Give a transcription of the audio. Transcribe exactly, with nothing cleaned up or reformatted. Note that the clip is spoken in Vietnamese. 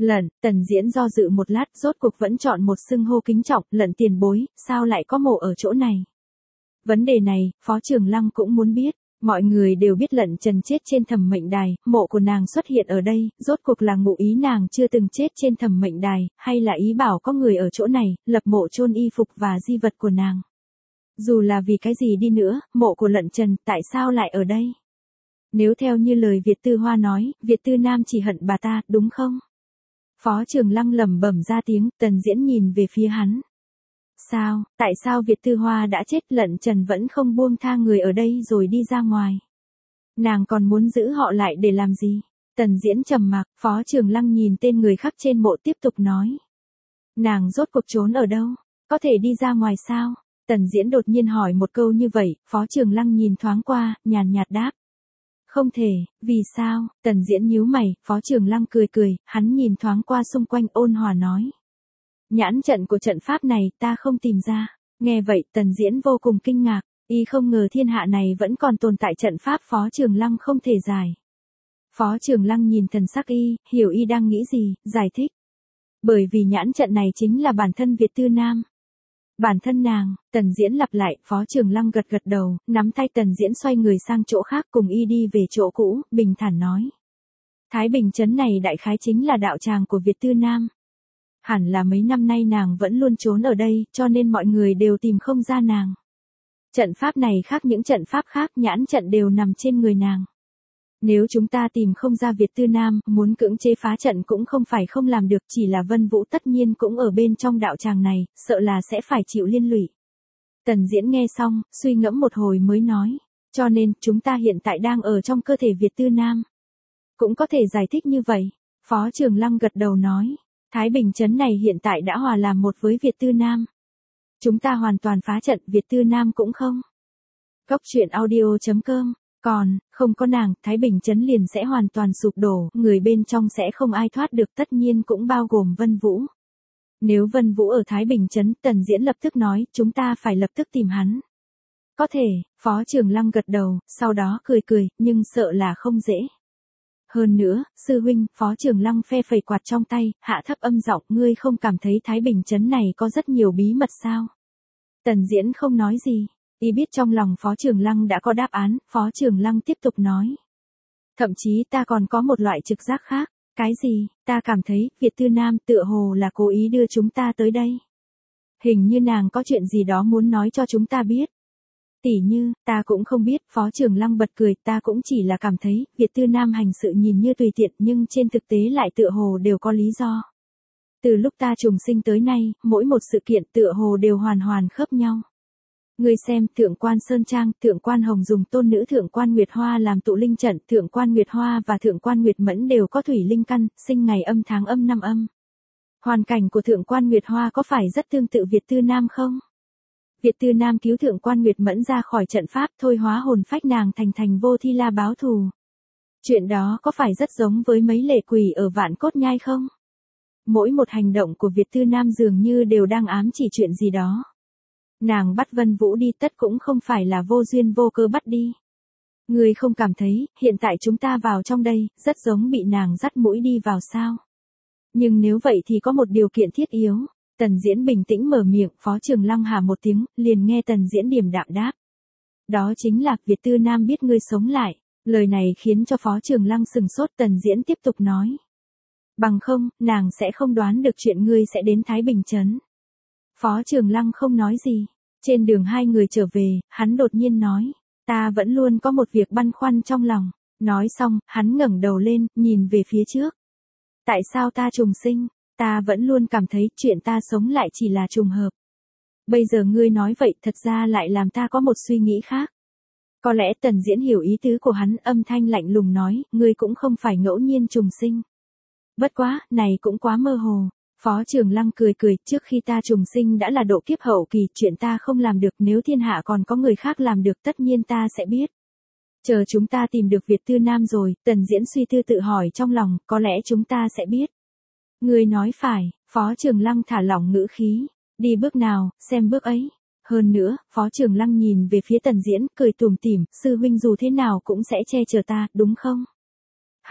Lận, Tần Diễn do dự một lát, rốt cuộc vẫn chọn một xưng hô kính trọng, Lận tiền bối, sao lại có mộ ở chỗ này? Vấn đề này, Phó Trường Lăng cũng muốn biết. Mọi người đều biết Lận Trần chết trên Thẩm Mệnh Đài, mộ của nàng xuất hiện ở đây, rốt cuộc là ngụ ý nàng chưa từng chết trên Thẩm Mệnh Đài, hay là ý bảo có người ở chỗ này, lập mộ chôn y phục và di vật của nàng. Dù là vì cái gì đi nữa, mộ của Lận Trần, tại sao lại ở đây? Nếu theo như lời Việt Tư Hoa nói, Việt Tư Nam chỉ hận bà ta, đúng không? Phó Trường Lăng lẩm bẩm ra tiếng, Tần Diễn nhìn về phía hắn. Sao, tại sao Việt Tư Hoa đã chết, Lận Trần vẫn không buông tha người ở đây rồi đi ra ngoài? Nàng còn muốn giữ họ lại để làm gì? Tần Diễn trầm mặc, Phó Trường Lăng nhìn tên người khắc trên mộ tiếp tục nói. Nàng rốt cuộc trốn ở đâu? Có thể đi ra ngoài sao? Tần Diễn đột nhiên hỏi một câu như vậy, Phó Trường Lăng nhìn thoáng qua, nhàn nhạt đáp. Không thể, vì sao? Tần Diễn nhíu mày, Phó Trường Lăng cười cười, hắn nhìn thoáng qua xung quanh ôn hòa nói. Nhãn trận của trận pháp này ta không tìm ra. Nghe vậy Tần Diễn vô cùng kinh ngạc, y không ngờ thiên hạ này vẫn còn tồn tại trận pháp Phó Trường Lăng không thể giải. Phó Trường Lăng nhìn thần sắc y, hiểu y đang nghĩ gì, giải thích. Bởi vì nhãn trận này chính là bản thân Việt Tư Nam. Bản thân nàng, Tần Diễn lặp lại, Phó Trường Lăng gật gật đầu, nắm tay Tần Diễn xoay người sang chỗ khác cùng y đi về chỗ cũ, bình thản nói. Thái Bình Trấn này đại khái chính là đạo tràng của Việt Tư Nam. Hẳn là mấy năm nay nàng vẫn luôn trốn ở đây, cho nên mọi người đều tìm không ra nàng. Trận pháp này khác những trận pháp khác, nhãn trận đều nằm trên người nàng. Nếu chúng ta tìm không ra Việt Tư Nam, muốn cưỡng chế phá trận cũng không phải không làm được, chỉ là Vân Vũ tất nhiên cũng ở bên trong đạo tràng này, sợ là sẽ phải chịu liên lụy. Tần Diễn nghe xong, suy ngẫm một hồi mới nói, cho nên chúng ta hiện tại đang ở trong cơ thể Việt Tư Nam. Cũng có thể giải thích như vậy. Phó Trường Lăng gật đầu nói, Thái Bình Trấn này hiện tại đã hòa làm một với Việt Tư Nam. Chúng ta hoàn toàn phá trận, Việt Tư Nam cũng không. Cốc truyện audio chấm com. Còn, không có nàng, Thái Bình Trấn liền sẽ hoàn toàn sụp đổ, người bên trong sẽ không ai thoát được, tất nhiên cũng bao gồm Vân Vũ. Nếu Vân Vũ ở Thái Bình Trấn, Tần Diễn lập tức nói, chúng ta phải lập tức tìm hắn. Có thể, Phó Trường Lăng gật đầu, sau đó cười cười, nhưng sợ là không dễ. Hơn nữa, sư huynh, Phó Trường Lăng phe phẩy quạt trong tay, hạ thấp âm giọng, ngươi không cảm thấy Thái Bình Trấn này có rất nhiều bí mật sao? Tần Diễn không nói gì. Y biết trong lòng Phó Trường Lăng đã có đáp án, Phó Trường Lăng tiếp tục nói. Thậm chí ta còn có một loại trực giác khác. Cái gì? Ta cảm thấy, Việt Tư Nam tựa hồ là cố ý đưa chúng ta tới đây. Hình như nàng có chuyện gì đó muốn nói cho chúng ta biết. Tỉ như, ta cũng không biết, Phó Trường Lăng bật cười, ta cũng chỉ là cảm thấy, Việt Tư Nam hành sự nhìn như tùy tiện nhưng trên thực tế lại tựa hồ đều có lý do. Từ lúc ta trùng sinh tới nay, mỗi một sự kiện tựa hồ đều hoàn hoàn khớp nhau. Ngươi xem, Thượng quan Sơn Trang, Thượng quan Hồng dùng tôn nữ Thượng quan Nguyệt Hoa làm tụ linh trận, Thượng quan Nguyệt Hoa và Thượng quan Nguyệt Mẫn đều có thủy linh căn, sinh ngày âm tháng âm năm âm. Hoàn cảnh của Thượng quan Nguyệt Hoa có phải rất tương tự Việt Tư Nam không? Việt Tư Nam cứu Thượng quan Nguyệt Mẫn ra khỏi trận pháp, thôi hóa hồn phách nàng thành thành vô thi la báo thù. Chuyện đó có phải rất giống với mấy lệ quỷ ở Vạn Cốt Nhai không? Mỗi một hành động của Việt Tư Nam dường như đều đang ám chỉ chuyện gì đó. Nàng bắt Vân Vũ đi tất cũng không phải là vô duyên vô cơ bắt đi. Ngươi không cảm thấy, hiện tại chúng ta vào trong đây, rất giống bị nàng dắt mũi đi vào sao? Nhưng nếu vậy thì có một điều kiện thiết yếu. Tần Diễn bình tĩnh mở miệng, Phó Trường Lăng hà một tiếng, liền nghe Tần Diễn điềm đạm đáp. Đó chính là, Việt Tư Nam biết ngươi sống lại. Lời này khiến cho Phó Trường Lăng sừng sốt, Tần Diễn tiếp tục nói. Bằng không, nàng sẽ không đoán được chuyện ngươi sẽ đến Thái Bình Trấn. Phó Trường Lăng không nói gì. Trên đường hai người trở về, hắn đột nhiên nói. Ta vẫn luôn có một việc băn khoăn trong lòng. Nói xong, hắn ngẩng đầu lên, nhìn về phía trước. Tại sao ta trùng sinh? Ta vẫn luôn cảm thấy chuyện ta sống lại chỉ là trùng hợp. Bây giờ ngươi nói vậy thật ra lại làm ta có một suy nghĩ khác. Có lẽ Tần Diễn hiểu ý tứ của hắn, âm thanh lạnh lùng nói, ngươi cũng không phải ngẫu nhiên trùng sinh. Bất quá, này cũng quá mơ hồ. Phó Trường Lăng cười cười, trước khi ta trùng sinh đã là độ kiếp hậu kỳ, chuyện ta không làm được, nếu thiên hạ còn có người khác làm được tất nhiên ta sẽ biết. Chờ chúng ta tìm được Việt Tư Nam rồi, Tần Diễn suy tư tự hỏi trong lòng, có lẽ chúng ta sẽ biết. Ngươi nói phải, Phó Trường Lăng thả lỏng ngữ khí, đi bước nào, xem bước ấy. Hơn nữa, Phó Trường Lăng nhìn về phía Tần Diễn, cười tủm tỉm, sư huynh dù thế nào cũng sẽ che chở ta, đúng không?